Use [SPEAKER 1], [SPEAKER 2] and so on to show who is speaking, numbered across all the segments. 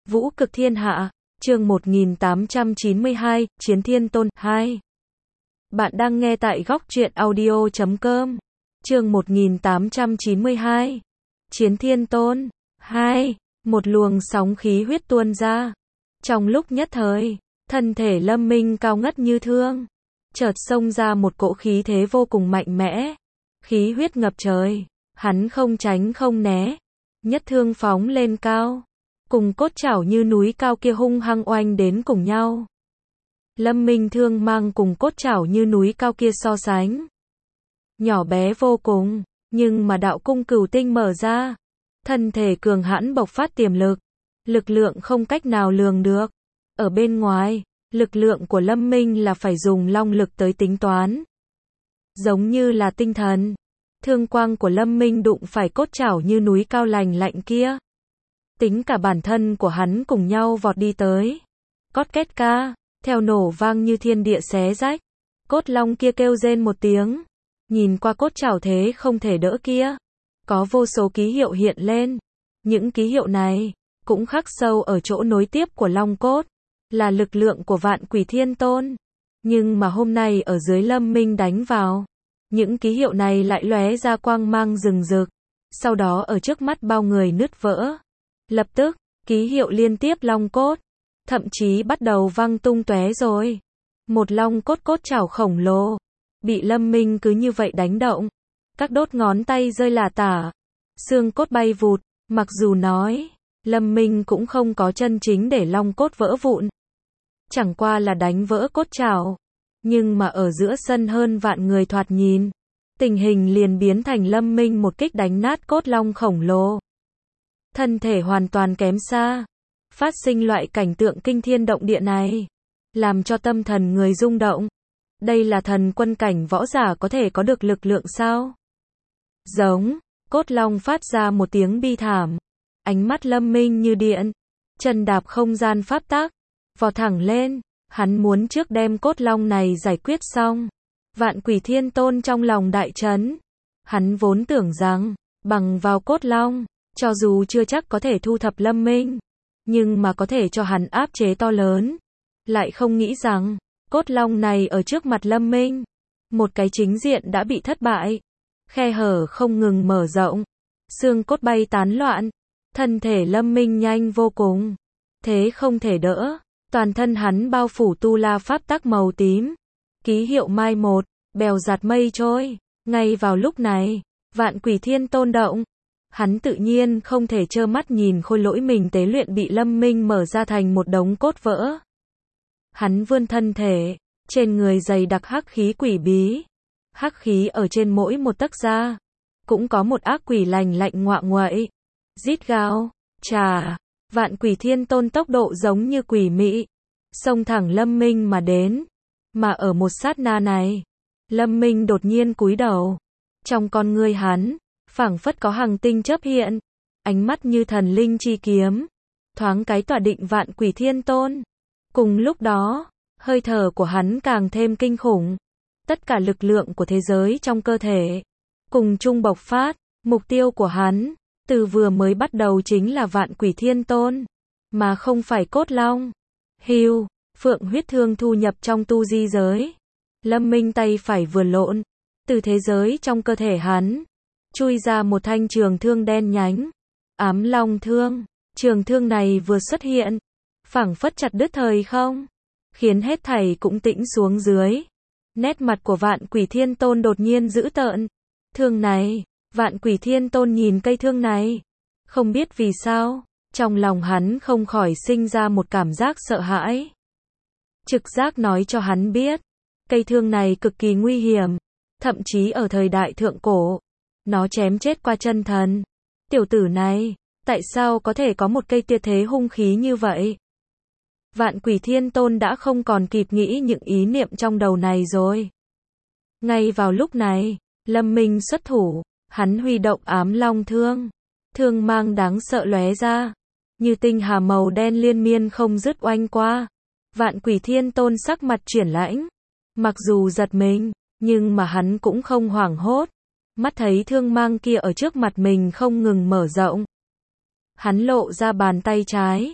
[SPEAKER 1] Vũ cực thiên hạ, chương 1892, Chiến Thiên Tôn 2. Bạn đang nghe tại góc truyện audio.com. Chương 1892, Chiến Thiên Tôn 2. Một luồng sóng khí huyết tuôn ra. Trong lúc nhất thời, thân thể Lâm Minh cao ngất như thương, chợt xông ra một cỗ khí thế vô cùng mạnh mẽ. Khí huyết ngập trời, hắn không tránh không né, nhất thương phóng lên cao, cùng cốt chảo như núi cao kia hung hăng oanh đến cùng nhau. Lâm Minh thương mang cùng cốt chảo như núi cao kia so sánh nhỏ bé vô cùng, nhưng mà đạo cung cửu tinh mở ra, thân thể cường hãn bộc phát tiềm lực, lực lượng không cách nào lường được. Ở bên ngoài, lực lượng của Lâm Minh là phải dùng long lực tới tính toán, giống như là tinh thần. Thương quang của Lâm Minh đụng phải cốt chảo như núi cao lành lạnh kia, tính cả bản thân của hắn cùng nhau vọt đi tới. Cót két ca, theo nổ vang như thiên địa xé rách, cốt long kia kêu rên một tiếng, nhìn qua cốt chảo thế không thể đỡ kia, có vô số ký hiệu hiện lên. Những ký hiệu này cũng khắc sâu ở chỗ nối tiếp của long cốt, là lực lượng của Vạn Quỷ Thiên Tôn. Nhưng mà hôm nay ở dưới Lâm Minh đánh vào, những ký hiệu này lại lóe ra quang mang rừng rực, sau đó ở trước mắt bao người nứt vỡ. Lập tức, ký hiệu liên tiếp long cốt, thậm chí bắt đầu văng tung tóe rồi. Một long cốt cốt chảo khổng lồ, bị Lâm Minh cứ như vậy đánh động. Các đốt ngón tay rơi lả tả, xương cốt bay vụt, mặc dù nói, Lâm Minh cũng không có chân chính để long cốt vỡ vụn. Chẳng qua là đánh vỡ cốt chảo. Nhưng mà ở giữa sân hơn vạn người thoạt nhìn, tình hình liền biến thành Lâm Minh một kích đánh nát cốt long khổng lồ. Thân thể hoàn toàn kém xa, phát sinh loại cảnh tượng kinh thiên động địa này, làm cho tâm thần người rung động. Đây là thần quân cảnh võ giả có thể có được lực lượng sao? Giống, cốt long phát ra một tiếng bi thảm, ánh mắt Lâm Minh như điện, chân đạp không gian pháp tắc, vọt thẳng lên. Hắn muốn trước đem cốt long này giải quyết xong. Vạn Quỷ Thiên Tôn trong lòng đại chấn. Hắn vốn tưởng rằng, bằng vào cốt long, cho dù chưa chắc có thể thu thập Lâm Minh, nhưng mà có thể cho hắn áp chế to lớn. Lại không nghĩ rằng, cốt long này ở trước mặt Lâm Minh, một cái chính diện đã bị thất bại. Khe hở không ngừng mở rộng, xương cốt bay tán loạn, thân thể Lâm Minh nhanh vô cùng, thế không thể đỡ. Toàn thân hắn bao phủ tu la pháp tắc màu tím, ký hiệu mai một, bèo giạt mây trôi. Ngay vào lúc này, Vạn Quỷ Thiên Tôn động, hắn tự nhiên không thể trơ mắt nhìn khôi lỗi mình tế luyện bị Lâm Minh mở ra thành một đống cốt vỡ. Hắn vươn thân thể, trên người dày đặc hắc khí quỷ bí, hắc khí ở trên mỗi một tấc da, cũng có một ác quỷ lành lạnh ngoạ nguậy, rít gào, chà. Vạn Quỷ Thiên Tôn tốc độ giống như quỷ mị, xông thẳng Lâm Minh mà đến. Mà ở một sát na này, Lâm Minh đột nhiên cúi đầu. Trong con ngươi hắn, phảng phất có hằng tinh chớp hiện, ánh mắt như thần linh chi kiếm, thoáng cái tỏa định Vạn Quỷ Thiên Tôn. Cùng lúc đó, hơi thở của hắn càng thêm kinh khủng. Tất cả lực lượng của thế giới trong cơ thể cùng chung bộc phát. Mục tiêu của hắn từ vừa mới bắt đầu chính là Vạn Quỷ Thiên Tôn, mà không phải cốt long. Hưu, phượng huyết thương thu nhập trong tu di giới. Lâm Minh tay phải vừa lộn, từ thế giới trong cơ thể hắn chui ra một thanh trường thương đen nhánh, ám long thương. Trường thương này vừa xuất hiện, phảng phất chặt đứt thời không, khiến hết thảy cũng tĩnh xuống dưới. Nét mặt của Vạn Quỷ Thiên Tôn đột nhiên dữ tợn. Thương này, Vạn Quỷ Thiên Tôn nhìn cây thương này, không biết vì sao, trong lòng hắn không khỏi sinh ra một cảm giác sợ hãi. Trực giác nói cho hắn biết, cây thương này cực kỳ nguy hiểm, thậm chí ở thời đại thượng cổ, nó chém chết qua chân thần. Tiểu tử này, tại sao có thể có một cây tuyệt thế hung khí như vậy? Vạn Quỷ Thiên Tôn đã không còn kịp nghĩ những ý niệm trong đầu này rồi. Ngay vào lúc này, Lâm Minh xuất thủ. Hắn huy động ám long thương, thương mang đáng sợ lóe ra, như tinh hà màu đen liên miên không dứt oanh qua. Vạn Quỷ Thiên Tôn sắc mặt chuyển lãnh, mặc dù giật mình, nhưng mà hắn cũng không hoảng hốt. Mắt thấy thương mang kia ở trước mặt mình không ngừng mở rộng, hắn lộ ra bàn tay trái,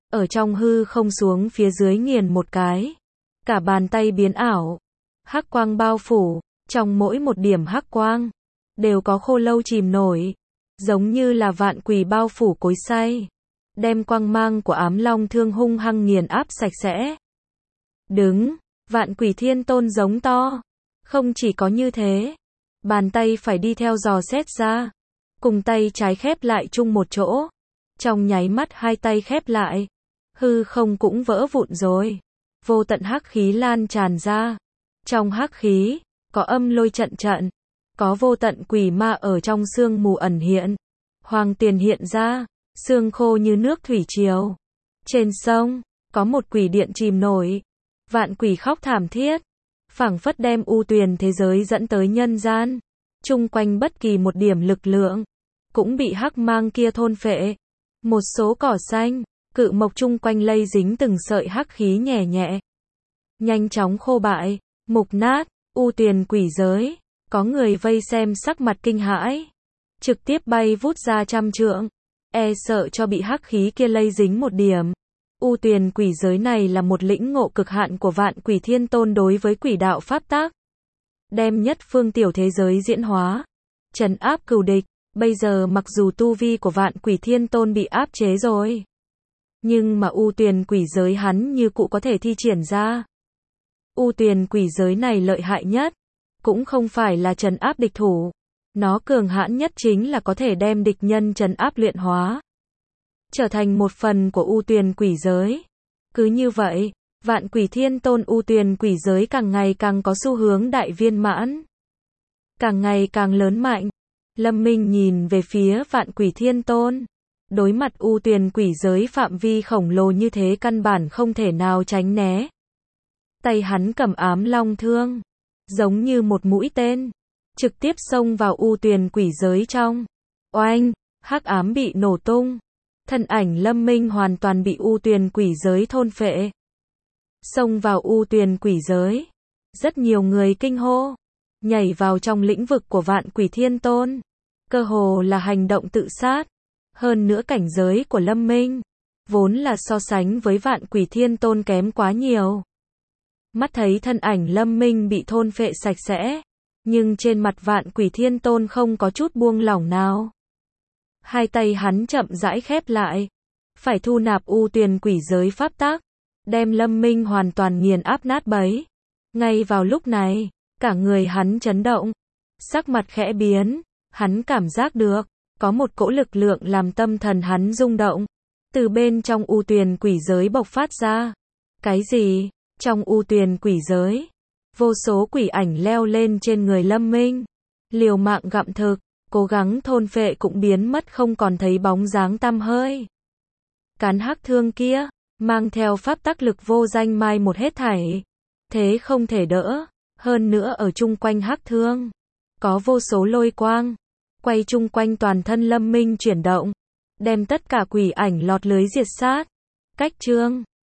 [SPEAKER 1] ở trong hư không xuống phía dưới nghiền một cái. Cả bàn tay biến ảo, hắc quang bao phủ, trong mỗi một điểm hắc quang, đều có khô lâu chìm nổi, giống như là vạn quỷ bao phủ cối xay, đem quang mang của ám long thương hung hăng nghiền áp sạch sẽ. Đứng, vạn quỷ thiên tôn giống to, không chỉ có như thế, bàn tay phải đi theo dò xét ra, cùng tay trái khép lại chung một chỗ, trong nháy mắt hai tay khép lại, hư không cũng vỡ vụn rồi, vô tận hắc khí lan tràn ra, trong hắc khí, có âm lôi trận trận, có vô tận quỷ ma ở trong sương mù ẩn hiện, hoàng tiền hiện ra, sương khô như nước thủy triều. Trên sông, có một quỷ điện chìm nổi, vạn quỷ khóc thảm thiết, phảng phất đem u tuyền thế giới dẫn tới nhân gian, chung quanh bất kỳ một điểm lực lượng, cũng bị hắc mang kia thôn phệ. Một số cỏ xanh, cự mộc chung quanh lây dính từng sợi hắc khí nhẹ nhẹ, nhanh chóng khô bại, mục nát, u tuyền quỷ giới, có người vây xem sắc mặt kinh hãi, trực tiếp bay vút ra trăm trượng, e sợ cho bị hắc khí kia lây dính một điểm. U tuyền quỷ giới này là một lĩnh ngộ cực hạn của vạn quỷ thiên tôn đối với quỷ đạo pháp tác, đem nhất phương tiểu thế giới diễn hóa, trấn áp cừu địch. Bây giờ mặc dù tu vi của vạn quỷ thiên tôn bị áp chế rồi, nhưng mà u tuyền quỷ giới hắn như cũ có thể thi triển ra. U tuyền quỷ giới này lợi hại nhất, cũng không phải là trấn áp địch thủ, nó cường hãn nhất chính là có thể đem địch nhân trấn áp luyện hóa, trở thành một phần của u tuyền quỷ giới. Cứ như vậy, vạn quỷ thiên tôn u tuyền quỷ giới càng ngày càng có xu hướng đại viên mãn, càng ngày càng lớn mạnh. Lâm Minh nhìn về phía vạn quỷ thiên tôn, đối mặt u tuyền quỷ giới phạm vi khổng lồ như thế căn bản không thể nào tránh né. Tay hắn cầm ám long thương, giống như một mũi tên, trực tiếp xông vào u tuyền quỷ giới trong. Oanh, hắc ám bị nổ tung, thân ảnh Lâm Minh hoàn toàn bị u tuyền quỷ giới thôn phệ. Xông vào u tuyền quỷ giới, rất nhiều người kinh hô, nhảy vào trong lĩnh vực của vạn quỷ thiên tôn, cơ hồ là hành động tự sát. Hơn nữa cảnh giới của Lâm Minh, vốn là so sánh với vạn quỷ thiên tôn kém quá nhiều. Mắt thấy thân ảnh Lâm Minh bị thôn phệ sạch sẽ, nhưng trên mặt vạn quỷ thiên tôn không có chút buông lỏng nào. Hai tay hắn chậm rãi khép lại, phải thu nạp u tuyền quỷ giới pháp tác, đem Lâm Minh hoàn toàn nghiền áp nát bấy. Ngay vào lúc này, cả người hắn chấn động, sắc mặt khẽ biến, hắn cảm giác được, có một cỗ lực lượng làm tâm thần hắn rung động, từ bên trong u tuyền quỷ giới bộc phát ra. Cái gì? Trong u tuyền quỷ giới, vô số quỷ ảnh leo lên trên người Lâm Minh, liều mạng gặm thực, cố gắng thôn phệ cũng biến mất không còn thấy bóng dáng tăm hơi. Cán hắc thương kia, mang theo pháp tắc lực vô danh mai một hết thảy, thế không thể đỡ, hơn nữa ở chung quanh hắc thương, có vô số lôi quang, quay chung quanh toàn thân Lâm Minh chuyển động, đem tất cả quỷ ảnh lọt lưới diệt sát. Cách chương